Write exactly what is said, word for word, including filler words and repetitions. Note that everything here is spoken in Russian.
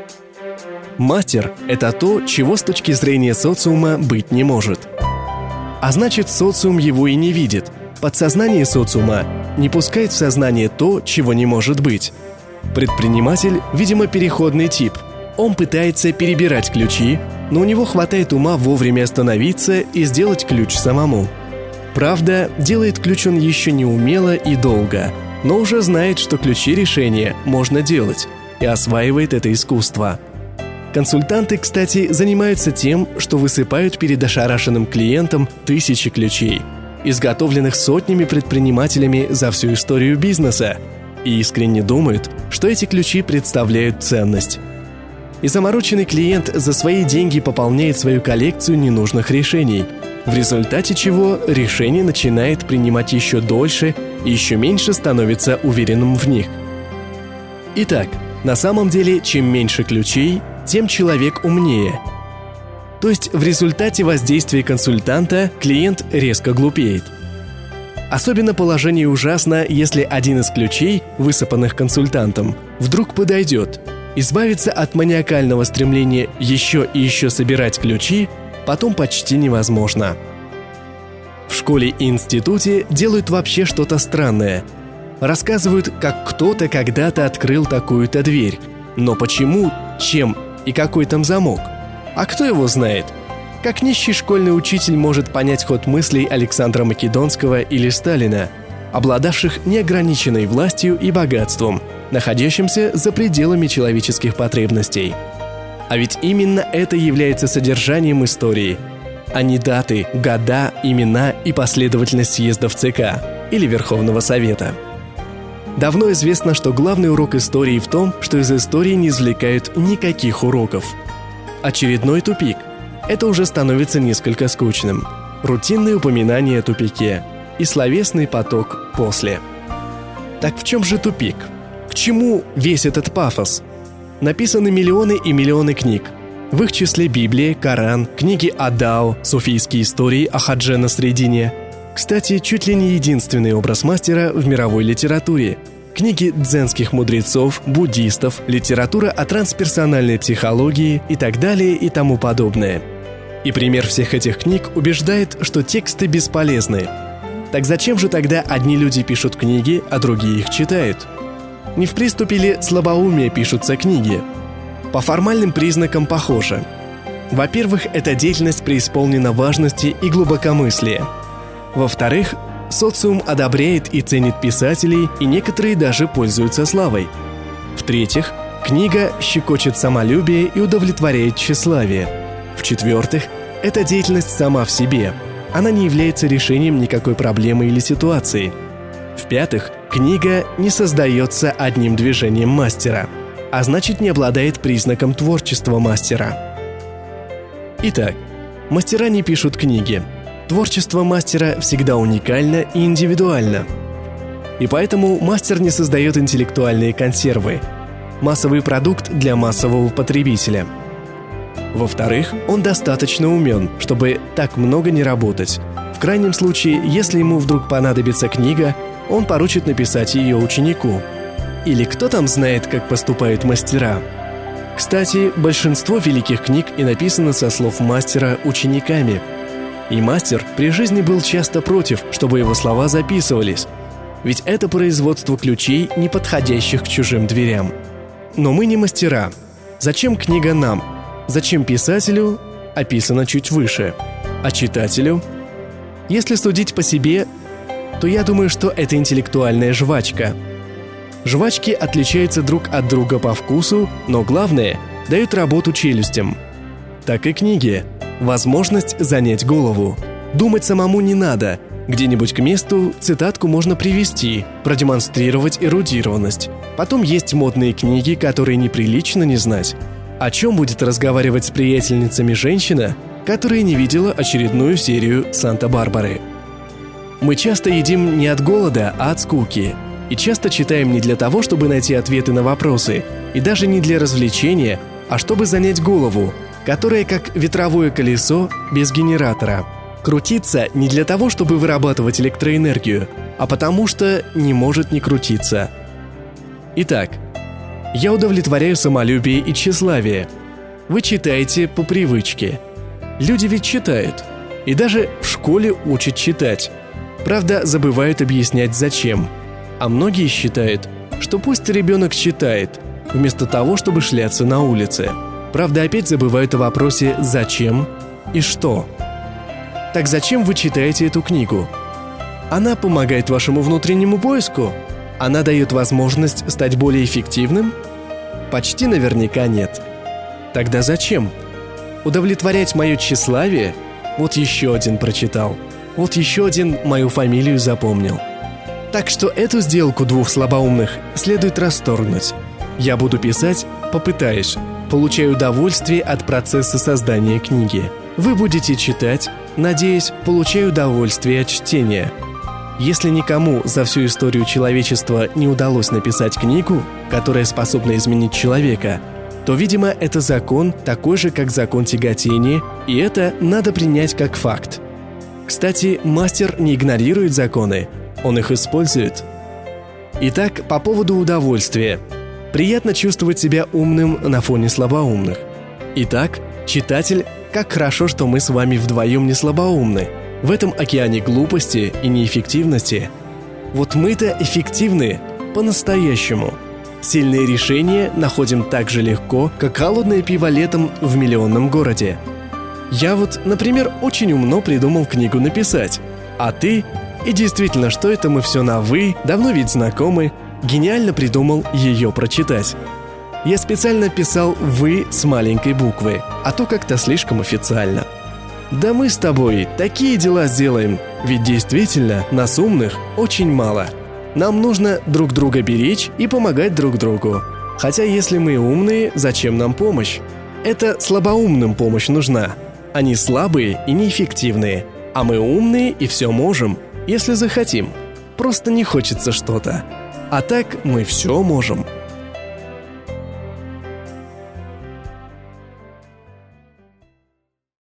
Мастер – это то, чего с точки зрения социума быть не может. А значит, социум его и не видит. Подсознание социума не пускает в сознание то, чего не может быть. Предприниматель, видимо, переходный тип. Он пытается перебирать ключи, но у него хватает ума вовремя остановиться и сделать ключ самому. Правда, делает ключ он еще не умело и долго, но уже знает, что ключи решения можно делать, и осваивает это искусство. Консультанты, кстати, занимаются тем, что высыпают перед ошарашенным клиентом тысячи ключей, изготовленных сотнями предпринимателями за всю историю бизнеса, и искренне думают, что эти ключи представляют ценность. И замороченный клиент за свои деньги пополняет свою коллекцию ненужных решений, в результате чего решение начинает принимать еще дольше и еще меньше становится уверенным в них. Итак, на самом деле, чем меньше ключей, тем человек умнее. То есть в результате воздействия консультанта клиент резко глупеет. Особенно положение ужасно, если один из ключей, высыпанных консультантом, вдруг подойдет. Избавиться от маниакального стремления еще и еще собирать ключи потом почти невозможно. В школе и институте делают вообще что-то странное. Рассказывают, как кто-то когда-то открыл такую-то дверь. Но почему, чем и какой там замок? А кто его знает? Как нищий школьный учитель может понять ход мыслей Александра Македонского или Сталина, обладавших неограниченной властью и богатством, находящимся за пределами человеческих потребностей? А ведь именно это является содержанием истории, а не даты, года, имена и последовательность съездов ЦК или Верховного Совета. Давно известно, что главный урок истории в том, что из истории не извлекают никаких уроков. Очередной тупик. Это уже становится несколько скучным. Рутинные упоминания о тупике и словесный поток после. Так в чем же тупик? К чему весь этот пафос? Написаны миллионы и миллионы книг. В их числе Библия, Коран, книги о Дао, суфийские истории о Хадже Насреддине. Кстати, чуть ли не единственный образ мастера в мировой литературе. Книги дзенских мудрецов, буддистов, литература о трансперсональной психологии и так далее и тому подобное. И пример всех этих книг убеждает, что тексты бесполезны. Так зачем же тогда одни люди пишут книги, а другие их читают? Не в приступе ли слабоумия пишутся книги? По формальным признакам похоже. Во-первых, эта деятельность преисполнена важности и глубокомыслия. Во-вторых, социум одобряет и ценит писателей, и некоторые даже пользуются славой. В-третьих, книга щекочет самолюбие и удовлетворяет тщеславие. В-четвертых, эта деятельность сама в себе. Она не является решением никакой проблемы или ситуации. В-пятых, книга не создается одним движением мастера, а значит, не обладает признаком творчества мастера. Итак, мастера не пишут книги. Творчество мастера всегда уникально и индивидуально. И поэтому мастер не создает интеллектуальные консервы, массовый продукт для массового потребителя. Во-вторых, он достаточно умен, чтобы так много не работать. В крайнем случае, если ему вдруг понадобится книга, он поручит написать ее ученику. Или кто там знает, как поступают мастера? Кстати, большинство великих книг и написано со слов мастера учениками. И мастер при жизни был часто против, чтобы его слова записывались. Ведь это производство ключей, не подходящих к чужим дверям. Но мы не мастера. Зачем книга нам? Зачем писателю? Описано чуть выше. А читателю? Если судить по себе, то я думаю, что это интеллектуальная жвачка. Жвачки отличаются друг от друга по вкусу, но главное – дают работу челюстям. Так и книги. Возможность занять голову. Думать самому не надо. Где-нибудь к месту цитатку можно привести, продемонстрировать эрудированность. Потом есть модные книги, которые неприлично не знать. О чем будет разговаривать с приятельницами женщина, которая не видела очередную серию «Санта-Барбары»? Мы часто едим не от голода, а от скуки. И часто читаем не для того, чтобы найти ответы на вопросы, и даже не для развлечения, а чтобы занять голову, которая как ветровое колесо без генератора. Крутится не для того, чтобы вырабатывать электроэнергию, а потому что не может не крутиться. Итак, Я удовлетворяю самолюбие и тщеславие. Вы читаете по привычке. Люди ведь читают. И даже в школе учат читать. Правда, забывают объяснять зачем. А многие считают, что пусть ребенок читает, вместо того, чтобы шляться на улице. Правда, опять забывают о вопросе «зачем» и «что?». Так зачем вы читаете эту книгу? Она помогает вашему внутреннему поиску? Она дает возможность стать более эффективным? Почти наверняка нет. Тогда зачем? Удовлетворять мое тщеславие? Вот еще один прочитал. Вот еще один мою фамилию запомнил. Так что эту сделку двух слабоумных следует расторгнуть. Я буду писать, попытаюсь, получаю удовольствие от процесса создания книги. Вы будете читать, надеюсь, получаю удовольствие от чтения. Если никому за всю историю человечества не удалось написать книгу, которая способна изменить человека, то, видимо, это закон такой же, как закон тяготения, и это надо принять как факт. Кстати, мастер не игнорирует законы, он их использует. Итак, по поводу удовольствия. Приятно чувствовать себя умным на фоне слабоумных. Итак, читатель, как хорошо, что мы с вами вдвоем не слабоумны. В этом океане глупости и неэффективности. Вот мы-то эффективны по-настоящему. Сильные решения находим так же легко, как холодное пиво летом в миллионном городе. Я вот, например, очень умно придумал книгу написать. А ты? И действительно, что это мы все на «вы», давно ведь знакомы, гениально придумал ее прочитать. Я специально писал «вы» с маленькой буквы, а то как-то слишком официально. Да мы с тобой такие дела сделаем, ведь действительно нас умных очень мало. Нам нужно друг друга беречь и помогать друг другу. Хотя если мы умные, зачем нам помощь? Это слабоумным помощь нужна. Они слабые и неэффективные, а мы умные и все можем, если захотим. Просто не хочется что-то. А так мы все можем.